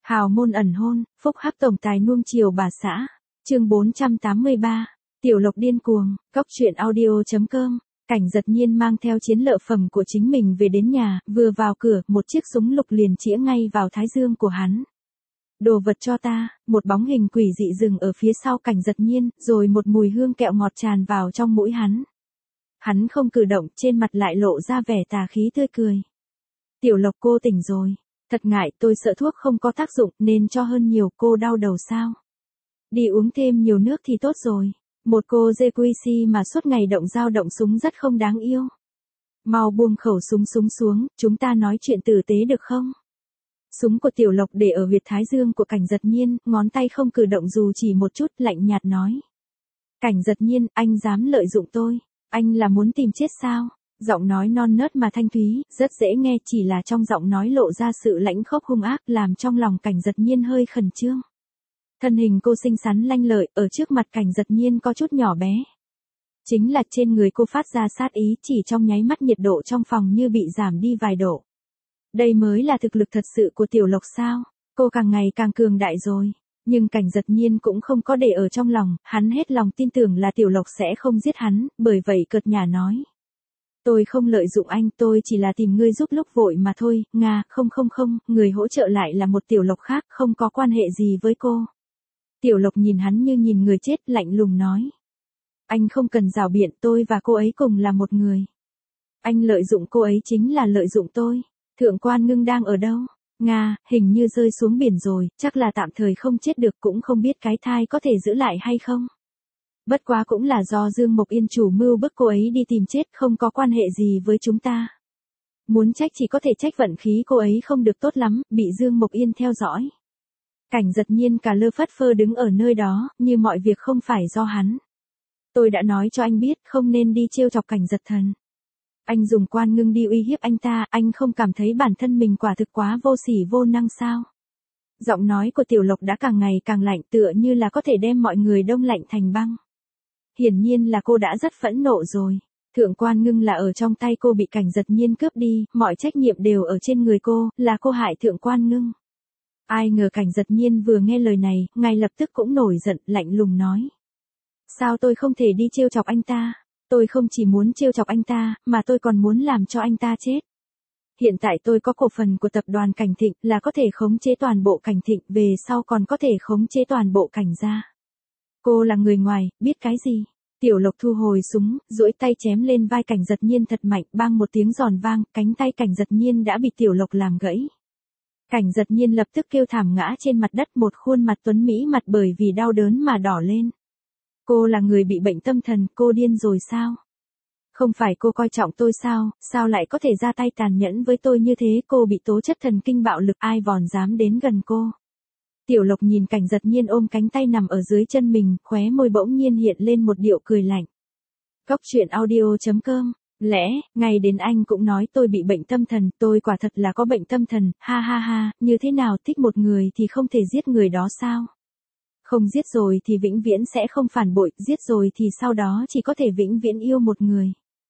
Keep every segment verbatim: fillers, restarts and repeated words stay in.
Hào môn ẩn hôn, phúc hắc tổng tài nuông chiều bà xã. Chương bốn trăm tám mươi ba. Tiểu Lộc điên cuồng, cóc truyện audio chấm com. Cảnh Giật Nhiên mang theo chiến lợi phẩm của chính mình về đến nhà, vừa vào cửa, một chiếc súng lục liền chĩa ngay vào thái dương của hắn. Đồ vật cho ta, một bóng hình quỷ dị dừng ở phía sau Cảnh Giật Nhiên, rồi một mùi hương kẹo ngọt tràn vào trong mũi hắn. Hắn không cử động, trên mặt lại lộ ra vẻ tà khí tươi cười. Tiểu Lộc, cô tỉnh rồi. Thật ngại, tôi sợ thuốc không có tác dụng nên cho hơn nhiều. Cô đau đầu sao? Đi uống thêm nhiều nước thì tốt rồi. Một cô dê quy si mà suốt ngày động dao động súng rất không đáng yêu. Mau buông khẩu súng súng xuống, chúng ta nói chuyện tử tế được không? Súng của Tiểu Lộc để ở huyệt thái dương của Cảnh Giật Nhiên, ngón tay không cử động dù chỉ một chút, lạnh nhạt nói. Cảnh Giật Nhiên, anh dám lợi dụng tôi. Anh là muốn tìm chết sao? Giọng nói non nớt mà thanh thúy, rất dễ nghe, chỉ là trong giọng nói lộ ra sự lãnh khốc hung ác, làm trong lòng Cảnh Giật Nhiên hơi khẩn trương. Thân hình cô xinh xắn lanh lợi, ở trước mặt Cảnh Giật Nhiên có chút nhỏ bé. Chính là trên người cô phát ra sát ý, chỉ trong nháy mắt nhiệt độ trong phòng như bị giảm đi vài độ. Đây mới là thực lực thật sự của Tiểu Lộc sao? Cô càng ngày càng cường đại rồi. Nhưng Cảnh Giật Nhiên cũng không có để ở trong lòng, hắn hết lòng tin tưởng là Tiểu Lộc sẽ không giết hắn, bởi vậy cợt nhả nói. Tôi không lợi dụng anh, tôi chỉ là tìm ngươi giúp lúc vội mà thôi. Nga, không không không, người hỗ trợ lại là một Tiểu Lộc khác, không có quan hệ gì với cô. Tiểu Lộc nhìn hắn như nhìn người chết, lạnh lùng nói. Anh không cần rào biện, tôi và cô ấy cùng là một người. Anh lợi dụng cô ấy chính là lợi dụng tôi. Thượng quan Ngưng đang ở đâu? Nga, hình như rơi xuống biển rồi, chắc là tạm thời không chết được, cũng không biết cái thai có thể giữ lại hay không. Bất quá cũng là do Dương Mộc Yên chủ mưu bức cô ấy đi tìm chết, không có quan hệ gì với chúng ta. Muốn trách chỉ có thể trách vận khí cô ấy không được tốt lắm, bị Dương Mộc Yên theo dõi. Cảnh Giật Nhiên cả lơ phất phơ đứng ở nơi đó, như mọi việc không phải do hắn. Tôi đã nói cho anh biết, không nên đi trêu chọc Cảnh Giật Thần. Anh dùng Quan Ngưng đi uy hiếp anh ta, anh không cảm thấy bản thân mình quả thực quá vô sỉ vô năng sao? Giọng nói của Tiểu Lộc đã càng ngày càng lạnh, tựa như là có thể đem mọi người đông lạnh thành băng. Hiển nhiên là cô đã rất phẫn nộ rồi. Thượng quan Ngưng là ở trong tay cô bị Cảnh Giật Nhiên cướp đi, mọi trách nhiệm đều ở trên người cô, là cô hại Thượng quan Ngưng. Ai ngờ Cảnh Giật Nhiên vừa nghe lời này, ngay lập tức cũng nổi giận, lạnh lùng nói. Sao tôi không thể đi trêu chọc anh ta? Tôi không chỉ muốn trêu chọc anh ta, mà tôi còn muốn làm cho anh ta chết. Hiện tại tôi có cổ phần của tập đoàn Cảnh Thịnh, là có thể khống chế toàn bộ Cảnh Thịnh, về sau còn có thể khống chế toàn bộ Cảnh gia. Cô là người ngoài, biết cái gì? Tiểu Lộc thu hồi súng, duỗi tay chém lên vai Cảnh Giật Nhiên thật mạnh, bang một tiếng giòn vang, cánh tay Cảnh Giật Nhiên đã bị Tiểu Lộc làm gãy. Cảnh Giật Nhiên lập tức kêu thảm ngã trên mặt đất, một khuôn mặt tuấn mỹ mặt bởi vì đau đớn mà đỏ lên. Cô là người bị bệnh tâm thần, cô điên rồi sao? Không phải cô coi trọng tôi sao, sao lại có thể ra tay tàn nhẫn với tôi như thế? Cô bị tố chất thần kinh bạo lực, ai vòn dám đến gần cô? Tiểu Lộc nhìn Cảnh Giật Nhiên ôm cánh tay nằm ở dưới chân mình, khóe môi bỗng nhiên hiện lên một điệu cười lạnh. Cóc truyện audio chấm com. Lẽ, ngay đến anh cũng nói tôi bị bệnh tâm thần, tôi quả thật là có bệnh tâm thần, ha ha ha, như thế nào, thích một người thì không thể giết người đó sao? Không giết rồi thì vĩnh viễn sẽ không phản bội, giết rồi thì sau đó chỉ có thể vĩnh viễn yêu một người.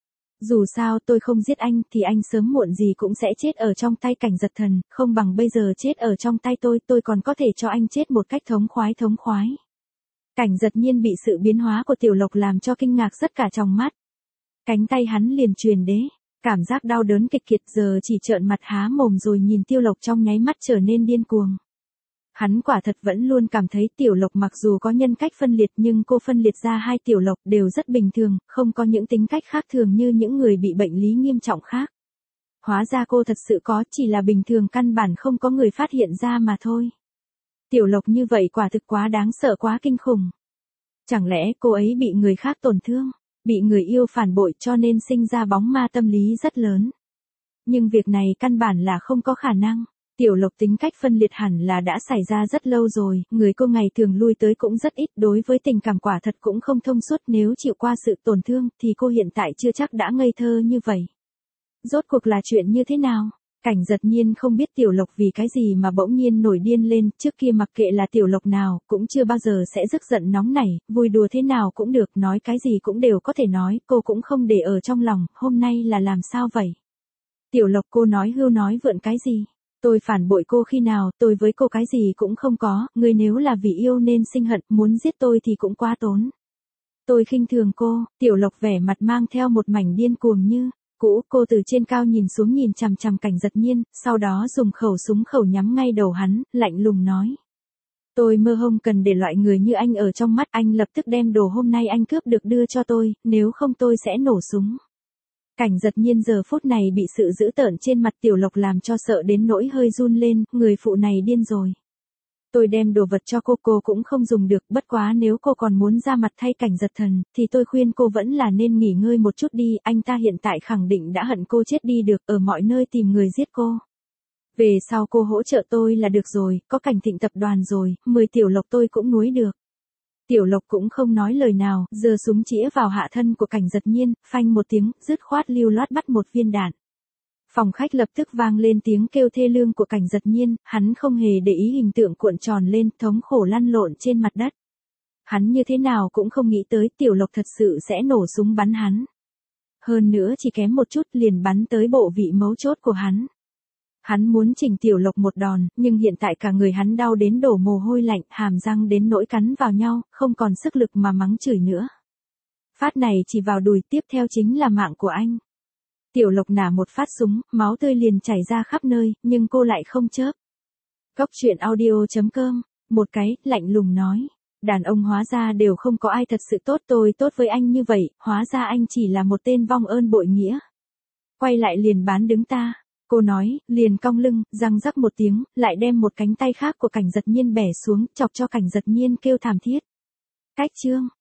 Dù sao tôi không giết anh thì anh sớm muộn gì cũng sẽ chết ở trong tay Cảnh Giật Thần, không bằng bây giờ chết ở trong tay tôi, tôi còn có thể cho anh chết một cách thống khoái thống khoái. Cảnh Giật Nhiên bị sự biến hóa của Tiểu Lộc làm cho kinh ngạc rất cả trong mắt. Cánh tay hắn liền truyền đế, cảm giác đau đớn kịch kiệt, giờ chỉ trợn mặt há mồm rồi nhìn Tiểu Lộc trong nháy mắt trở nên điên cuồng. Hắn quả thật vẫn luôn cảm thấy Tiểu Lộc mặc dù có nhân cách phân liệt nhưng cô phân liệt ra hai Tiểu Lộc đều rất bình thường, không có những tính cách khác thường như những người bị bệnh lý nghiêm trọng khác. Hóa ra cô thật sự có, chỉ là bình thường căn bản không có người phát hiện ra mà thôi. Tiểu Lộc như vậy quả thực quá đáng sợ, quá kinh khủng. Chẳng lẽ cô ấy bị người khác tổn thương, bị người yêu phản bội cho nên sinh ra bóng ma tâm lý rất lớn. Nhưng việc này căn bản là không có khả năng. Tiểu Lộc tính cách phân liệt hẳn là đã xảy ra rất lâu rồi, người cô ngày thường lui tới cũng rất ít, đối với tình cảm quả thật cũng không thông suốt, nếu chịu qua sự tổn thương thì cô hiện tại chưa chắc đã ngây thơ như vậy. Rốt cuộc là chuyện như thế nào? Cảnh Giật Nhiên không biết Tiểu Lộc vì cái gì mà bỗng nhiên nổi điên lên, trước kia mặc kệ là Tiểu Lộc nào, cũng chưa bao giờ sẽ tức giận nóng nảy, vui đùa thế nào cũng được, nói cái gì cũng đều có thể nói, cô cũng không để ở trong lòng, hôm nay là làm sao vậy? Tiểu Lộc, cô nói hưu nói vượn cái gì? Tôi phản bội cô khi nào, tôi với cô cái gì cũng không có, ngươi nếu là vì yêu nên sinh hận, muốn giết tôi thì cũng quá tốn. Tôi khinh thường cô, Tiểu Lộc vẻ mặt mang theo một mảnh điên cuồng như cũ, cô từ trên cao nhìn xuống nhìn chằm chằm Cảnh Giật Nhiên, sau đó dùng khẩu súng khẩu nhắm ngay đầu hắn, lạnh lùng nói. Tôi mơ không cần để loại người như anh ở trong mắt, anh lập tức đem đồ hôm nay anh cướp được đưa cho tôi, nếu không tôi sẽ nổ súng. Cảnh Giật Nhiên giờ phút này bị sự dữ tợn trên mặt Tiểu Lộc làm cho sợ đến nỗi hơi run lên, người phụ này điên rồi. Tôi đem đồ vật cho cô, cô cũng không dùng được, bất quá nếu cô còn muốn ra mặt thay Cảnh Giật Thần, thì tôi khuyên cô vẫn là nên nghỉ ngơi một chút đi, anh ta hiện tại khẳng định đã hận cô chết đi được, ở mọi nơi tìm người giết cô. Về sau cô hỗ trợ tôi là được rồi, có Cảnh Thịnh tập đoàn rồi, mười Tiểu Lộc tôi cũng nuối được. Tiểu Lộc cũng không nói lời nào, giơ súng chĩa vào hạ thân của Cảnh Giật Nhiên, phanh một tiếng, dứt khoát lưu loát bắt một viên đạn. Phòng khách lập tức vang lên tiếng kêu thê lương của Cảnh Giật Nhiên, hắn không hề để ý hình tượng cuộn tròn lên, thống khổ lăn lộn trên mặt đất. Hắn như thế nào cũng không nghĩ tới Tiểu Lộc thật sự sẽ nổ súng bắn hắn. Hơn nữa chỉ kém một chút liền bắn tới bộ vị mấu chốt của hắn. Hắn muốn chỉnh Tiểu Lộc một đòn, nhưng hiện tại cả người hắn đau đến đổ mồ hôi lạnh, hàm răng đến nỗi cắn vào nhau, không còn sức lực mà mắng chửi nữa. Phát này chỉ vào đùi, tiếp theo chính là mạng của anh. Tiểu Lộc nả một phát súng, máu tươi liền chảy ra khắp nơi, nhưng cô lại không chớp. Cốc truyện audio chấm com, một cái, lạnh lùng nói. Đàn ông hóa ra đều không có ai thật sự tốt, tôi tốt với anh như vậy, hóa ra anh chỉ là một tên vong ơn bội nghĩa. Quay lại liền bán đứng ta. Cô nói, liền cong lưng, răng rắc một tiếng, lại đem một cánh tay khác của Cảnh Giật Nhiên bẻ xuống, chọc cho Cảnh Giật Nhiên kêu thảm thiết. Cách chương.